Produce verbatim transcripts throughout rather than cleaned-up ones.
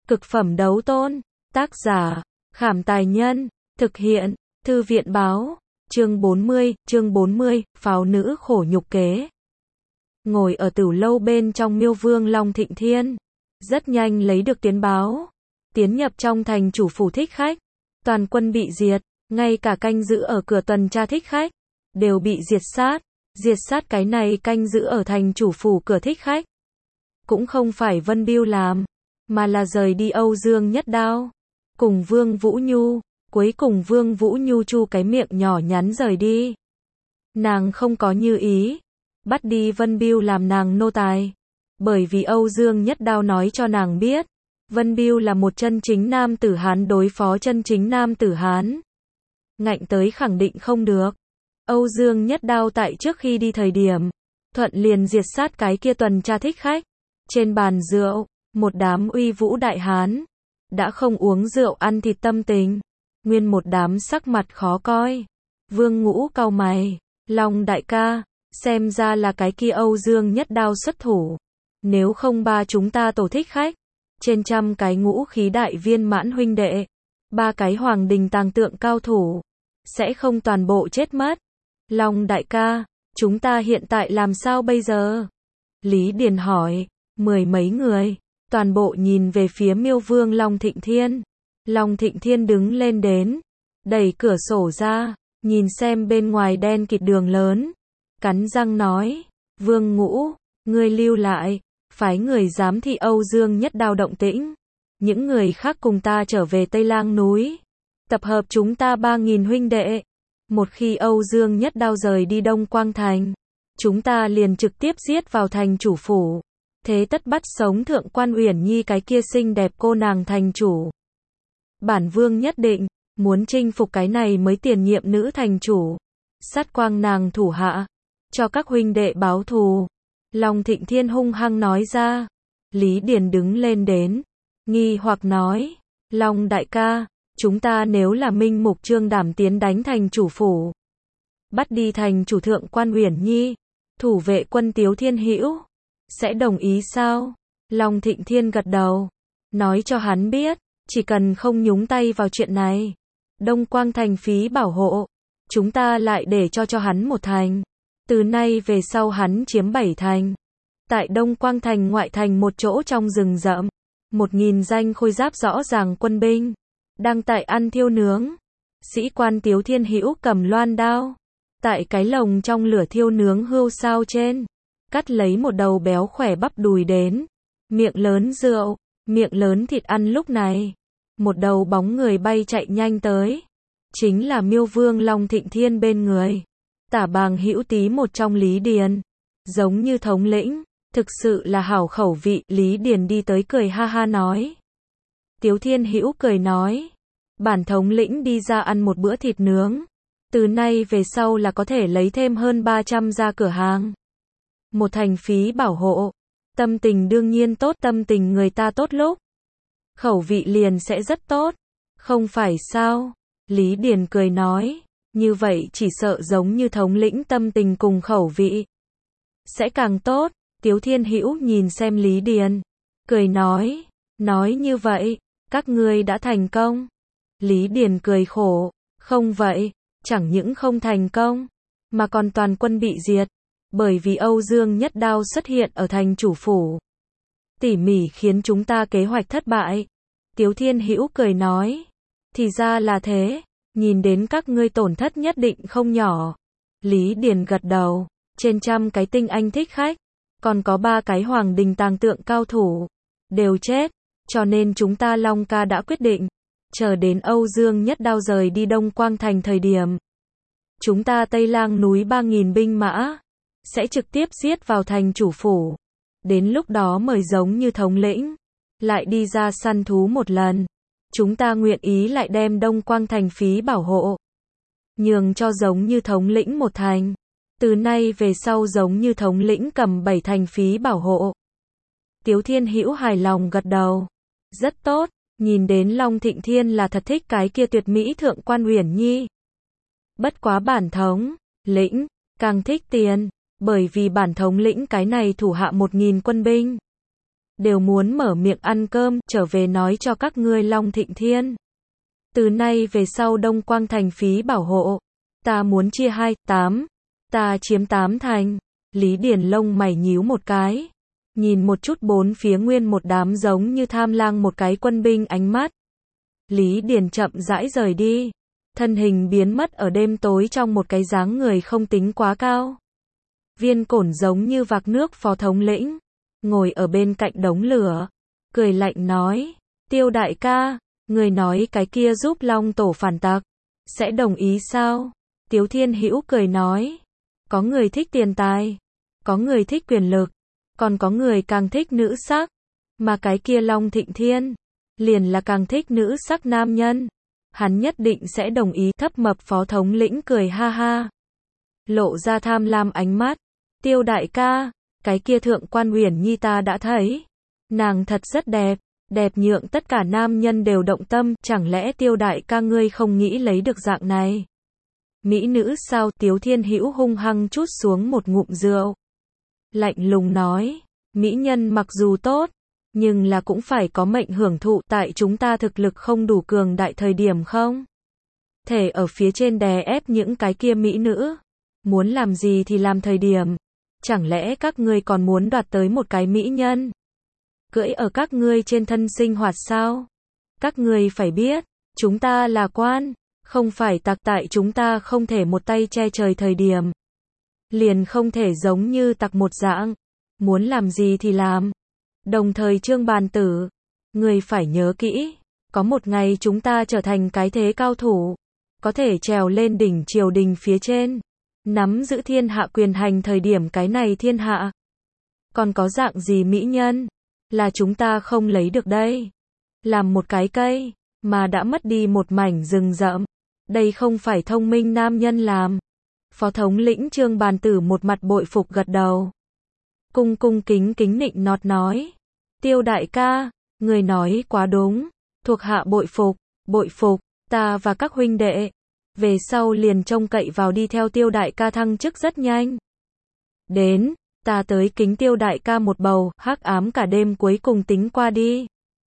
Cực phẩm đấu tôn. Tác giả, Khảm Tài Nhân. Thực hiện, Thư viện Báo. Chương bốn mươi, chương bốn mươi, pháo nữ khổ nhục kế. Ngồi ở tửu lâu bên trong Miêu Vương Long Thịnh Thiên, rất nhanh lấy được tiến báo. Tiến nhập trong thành chủ phủ Thích Khách. Toàn quân bị diệt, ngay cả canh giữ ở cửa tuần tra Thích Khách, đều bị diệt sát. Diệt sát cái này canh giữ ở thành chủ phủ cửa Thích Khách. Cũng không phải Vân Bưu làm, mà là rời đi Âu Dương Nhất Đao. Cùng Vương Vũ Nhu, cuối cùng Vương Vũ Nhu chu cái miệng nhỏ nhắn rời đi. Nàng không có như ý, bắt đi Vân Bưu làm nàng nô tài. Bởi vì Âu Dương Nhất Đao nói cho nàng biết, Vân Bưu là một chân chính nam tử Hán đối phó chân chính nam tử Hán. Ngạnh tới khẳng định không được. Âu Dương Nhất Đao tại trước khi đi thời điểm, thuận liền diệt sát cái kia tuần tra Thích Khách. Trên bàn rượu, một đám uy vũ đại hán, đã không uống rượu ăn thịt tâm tình, nguyên một đám sắc mặt khó coi. Vương Ngũ cau mày, Long đại ca, xem ra là cái kia Âu Dương Nhất Đao xuất thủ. Nếu không ba chúng ta tổ Thích Khách, trên trăm cái ngũ khí đại viên mãn huynh đệ, ba cái hoàng đình tàng tượng cao thủ, sẽ không toàn bộ chết mất. Long đại ca, chúng ta hiện tại làm sao bây giờ? Lý Điền hỏi. Mười mấy người, toàn bộ nhìn về phía Miêu Vương Long Thịnh Thiên. Long Thịnh Thiên đứng lên đến, đẩy cửa sổ ra, nhìn xem bên ngoài đen kịt đường lớn, cắn răng nói, Vương Ngũ, ngươi lưu lại, phái người giám thị Âu Dương Nhất Đao động tĩnh. Những người khác cùng ta trở về Tây Lang núi, tập hợp chúng ta ba nghìn huynh đệ. Một khi Âu Dương Nhất Đao rời đi Đông Quang Thành, chúng ta liền trực tiếp giết vào thành chủ phủ. Thế tất bắt sống Thượng Quan Uyển Nhi cái kia xinh đẹp cô nàng thành chủ. Bản vương nhất định muốn chinh phục cái này mới tiền nhiệm nữ thành chủ, sát quang nàng thủ hạ, cho các huynh đệ báo thù. Long Thịnh Thiên hung hăng nói ra. Lý Điền đứng lên đến, nghi hoặc nói, Long đại ca, chúng ta nếu là minh mục trương đảm tiến đánh thành chủ phủ, bắt đi thành chủ Thượng Quan Uyển Nhi, thủ vệ quân Tiếu Thiên Hữu, sẽ đồng ý sao? Long Thịnh Thiên gật đầu, nói cho hắn biết, chỉ cần không nhúng tay vào chuyện này, Đông Quang Thành phí bảo hộ, chúng ta lại để cho cho hắn một thành. Từ nay về sau hắn chiếm bảy thành. Tại Đông Quang Thành ngoại thành một chỗ trong rừng rậm, một nghìn danh khôi giáp rõ ràng quân binh, đang tại ăn thiêu nướng. Sĩ quan Tiếu Thiên Hữu cầm loan đao, tại cái lồng trong lửa thiêu nướng hươu sao trên, cắt lấy một đầu béo khỏe bắp đùi đến, miệng lớn rượu, miệng lớn thịt ăn. Lúc này, một đầu bóng người bay chạy nhanh tới, chính là Miêu Vương Long Thịnh Thiên bên người, Tả Bàng Hữu Tý một trong Lý Điền, giống như thống lĩnh, thực sự là hảo khẩu vị. Lý Điền đi tới cười ha ha nói. Tiếu Thiên Hữu cười nói, bản thống lĩnh đi ra ăn một bữa thịt nướng, từ nay về sau là có thể lấy thêm hơn ba trăm ra cửa hàng. Một thành phí bảo hộ, tâm tình đương nhiên tốt, tâm tình người ta tốt lúc, khẩu vị liền sẽ rất tốt, không phải sao? Lý Điền cười nói, như vậy chỉ sợ giống như thống lĩnh tâm tình cùng khẩu vị sẽ càng tốt. Tiếu Thiên Hữu nhìn xem Lý Điền, cười nói, nói như vậy, các ngươi đã thành công. Lý Điền cười khổ, không vậy, chẳng những không thành công, mà còn toàn quân bị diệt. Bởi vì Âu Dương Nhất Đao xuất hiện ở thành chủ phủ, tỉ mỉ khiến chúng ta kế hoạch thất bại. Tiếu Thiên Hữu cười nói, thì ra là thế, nhìn đến các ngươi tổn thất nhất định không nhỏ. Lý Điền gật đầu, trên trăm cái tinh anh Thích Khách, còn có ba cái hoàng đình tàng tượng cao thủ, đều chết, cho nên chúng ta Long ca đã quyết định, chờ đến Âu Dương Nhất Đao rời đi Đông Quang Thành thời điểm, chúng ta Tây Lang núi ba nghìn binh mã sẽ trực tiếp giết vào thành chủ phủ. Đến lúc đó mời giống như thống lĩnh lại đi ra săn thú một lần. Chúng ta nguyện ý lại đem Đông Quang Thành phí bảo hộ nhường cho giống như thống lĩnh một thành. Từ nay về sau giống như thống lĩnh cầm bảy thành phí bảo hộ. Tiếu Thiên Hữu hài lòng gật đầu. Rất tốt, nhìn đến Long Thịnh Thiên là thật thích cái kia tuyệt mỹ Thượng Quan Uyển Nhi. Bất quá bản thống lĩnh càng thích tiền, bởi vì bản thống lĩnh cái này thủ hạ một nghìn quân binh, đều muốn mở miệng ăn cơm, trở về nói cho các ngươi Long Thịnh Thiên. Từ nay về sau Đông Quang thành phí bảo hộ, ta muốn chia hai, tám, ta chiếm tám thành. Lý Điền lông mày nhíu một cái, nhìn một chút bốn phía nguyên một đám giống như tham lang một cái quân binh ánh mắt. Lý Điền chậm rãi rời đi, thân hình biến mất ở đêm tối trong một cái dáng người không tính quá cao. Viên Cổn giống như vạc nước phó thống lĩnh, ngồi ở bên cạnh đống lửa, cười lạnh nói, Tiêu đại ca, người nói cái kia giúp Long tổ phản tặc, sẽ đồng ý sao? Tiếu Thiên Hữu cười nói, có người thích tiền tài, có người thích quyền lực, còn có người càng thích nữ sắc, mà cái kia Long Thịnh Thiên, liền là càng thích nữ sắc nam nhân. Hắn nhất định sẽ đồng ý. Thấp mập phó thống lĩnh cười ha ha, lộ ra tham lam ánh mắt, Tiêu đại ca, cái kia Thượng Quan Uyển Nhi ta đã thấy, nàng thật rất đẹp, đẹp nhượng tất cả nam nhân đều động tâm, chẳng lẽ Tiêu đại ca ngươi không nghĩ lấy được dạng này? Mỹ nữ sao? Tiếu Thiên Hữu hung hăng trút xuống một ngụm rượu, lạnh lùng nói, mỹ nhân mặc dù tốt, nhưng là cũng phải có mệnh hưởng thụ, tại chúng ta thực lực không đủ cường đại thời điểm không thể ở phía trên đè ép những cái kia mỹ nữ, muốn làm gì thì làm thời điểm, chẳng lẽ các ngươi còn muốn đoạt tới một cái mỹ nhân cưỡi ở các ngươi trên thân sinh hoạt sao? Các ngươi phải biết, chúng ta là quan, không phải tặc, tại chúng ta không thể một tay che trời thời điểm, liền không thể giống như tặc một dạng, muốn làm gì thì làm. Đồng thời Trương Bàn Tử, người phải nhớ kỹ, có một ngày chúng ta trở thành cái thế cao thủ, có thể trèo lên đỉnh triều đình phía trên, nắm giữ thiên hạ quyền hành thời điểm, cái này thiên hạ còn có dạng gì mỹ nhân là chúng ta không lấy được đây? Làm một cái cây mà đã mất đi một mảnh rừng rậm, đây không phải thông minh nam nhân làm. Phó thống lĩnh Trương Bàn Tử một mặt bội phục gật đầu, cung cung kính kính nịnh nọt nói, Tiêu đại ca, người nói quá đúng, thuộc hạ bội phục, bội phục, ta và các huynh đệ, về sau liền trông cậy vào đi theo Tiêu đại ca thăng chức rất nhanh. Đến, ta tới kính Tiêu đại ca một bầu, hắc ám cả đêm cuối cùng tính qua đi.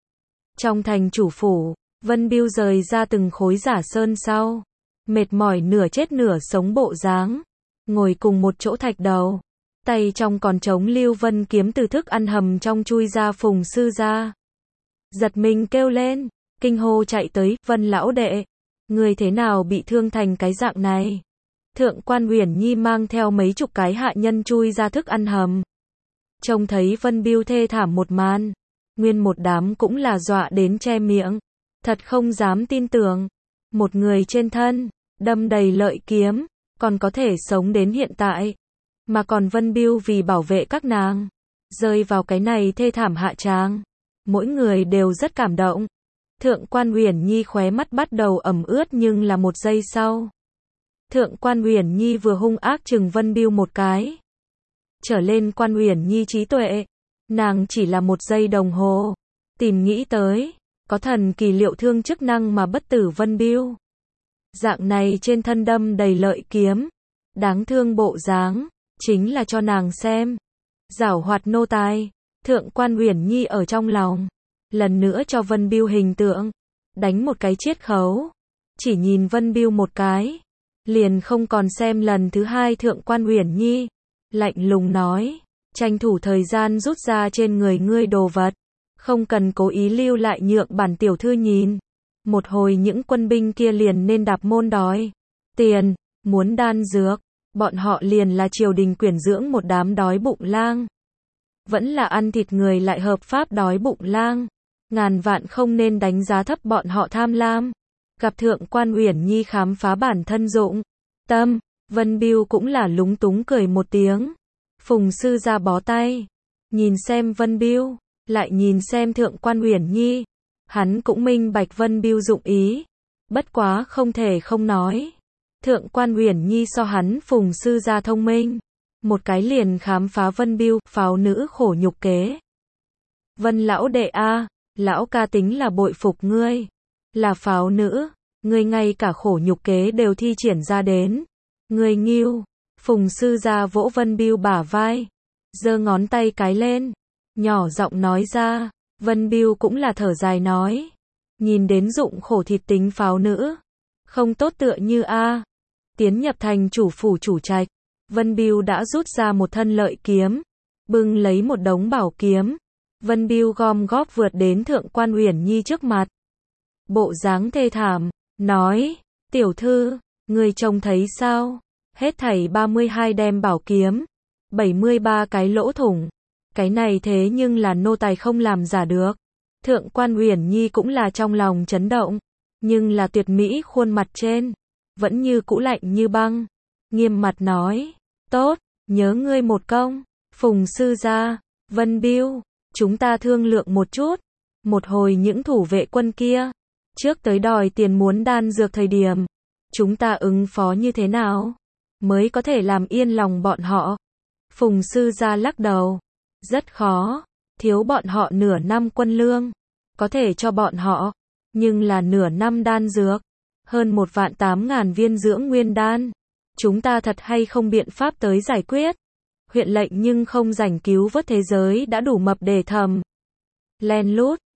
Trong thành chủ phủ, Vân Bưu rời ra từng khối giả sơn sau, mệt mỏi nửa chết nửa sống bộ dáng, ngồi cùng một chỗ thạch đầu, tay trong còn trống Lưu Vân kiếm từ thức ăn hầm trong chui ra. Phùng sư gia giật mình kêu lên, kinh hô chạy tới, Vân lão đệ, người thế nào bị thương thành cái dạng này? Thượng Quan Uyển Nhi mang theo mấy chục cái hạ nhân chui ra thức ăn hầm, trông thấy Vân Bưu thê thảm một màn, nguyên một đám cũng là dọa đến che miệng, thật không dám tin tưởng, một người trên thân đâm đầy lợi kiếm, còn có thể sống đến hiện tại, mà còn Vân Bưu vì bảo vệ các nàng, rơi vào cái này thê thảm hạ tràng, mỗi người đều rất cảm động. Thượng Quan Uyển Nhi khóe mắt bắt đầu ẩm ướt, nhưng là một giây sau, Thượng Quan Uyển Nhi vừa hung ác chừng Vân Bưu một cái. Trở lên Quan Uyển Nhi trí tuệ, nàng chỉ là một giây đồng hồ, tìm nghĩ tới, có thần kỳ liệu thương chức năng mà bất tử Vân Bưu. Dạng này trên thân đâm đầy lợi kiếm, đáng thương bộ dáng, chính là cho nàng xem. Giảo hoạt nô tài, Thượng Quan Uyển Nhi ở trong lòng, lần nữa cho Vân Bưu hình tượng, đánh một cái chiết khấu. Chỉ nhìn Vân Bưu một cái, liền không còn xem lần thứ hai. Thượng Quan Uyển Nhi lạnh lùng nói, tranh thủ thời gian rút ra trên người ngươi đồ vật, không cần cố ý lưu lại nhượng bản tiểu thư nhìn. Một hồi những quân binh kia liền nên đạp môn đói tiền, muốn đan dược, bọn họ liền là triều đình quyển dưỡng một đám đói bụng lang. Vẫn là ăn thịt người lại hợp pháp đói bụng lang, ngàn vạn không nên đánh giá thấp bọn họ tham lam. Gặp Thượng Quan Uyển Nhi khám phá bản thân dụng tâm, Vân Bưu cũng là lúng túng cười một tiếng. Phùng sư gia bó tay, nhìn xem Vân Bưu, lại nhìn xem Thượng Quan Uyển Nhi, hắn cũng minh bạch Vân Bưu dụng ý, bất quá không thể không nói, Thượng Quan Uyển Nhi so hắn Phùng sư gia thông minh, một cái liền khám phá Vân Bưu, pháo nữ khổ nhục kế. Vân lão đệ a, lão ca tính là bội phục ngươi, là pháo nữ, ngươi ngay cả khổ nhục kế đều thi triển ra đến, ngươi nghiêu. Phùng sư gia vỗ Vân Bưu bả vai, giơ ngón tay cái lên, nhỏ giọng nói ra. Vân Bưu cũng là thở dài nói. Nhìn đến dụng khổ thịt tính pháo nữ. Không tốt tựa như a. Tiến nhập thành chủ phủ chủ trạch. Vân Bưu đã rút ra một thân lợi kiếm. Bưng lấy một đống bảo kiếm. Vân Bưu gom góp vượt đến Thượng quan Uyển Nhi trước mặt. Bộ dáng thê thảm. Nói. Tiểu thư. Người trông thấy sao? Hết thảy ba mươi hai đem bảo kiếm. bảy mươi ba cái lỗ thủng. Cái này thế nhưng là nô tài không làm giả được. Thượng quan Uyển Nhi cũng là trong lòng chấn động. Nhưng là tuyệt mỹ khuôn mặt trên. Vẫn như cũ lạnh như băng. Nghiêm mặt nói. Tốt, nhớ ngươi một công. Phùng sư gia, Vân Bưu, chúng ta thương lượng một chút. Một hồi những thủ vệ quân kia. Trước tới đòi tiền muốn đan dược thời điểm. Chúng ta ứng phó như thế nào? Mới có thể làm yên lòng bọn họ. Phùng sư gia lắc đầu. Rất khó. Thiếu bọn họ nửa năm quân lương. Có thể cho bọn họ. Nhưng là nửa năm đan dược. Hơn một vạn tám ngàn viên dưỡng nguyên đan. Chúng ta thật hay không biện pháp tới giải quyết. Huyện lệnh nhưng không rảnh cứu vớt thế giới đã đủ mập để thầm. Len lút.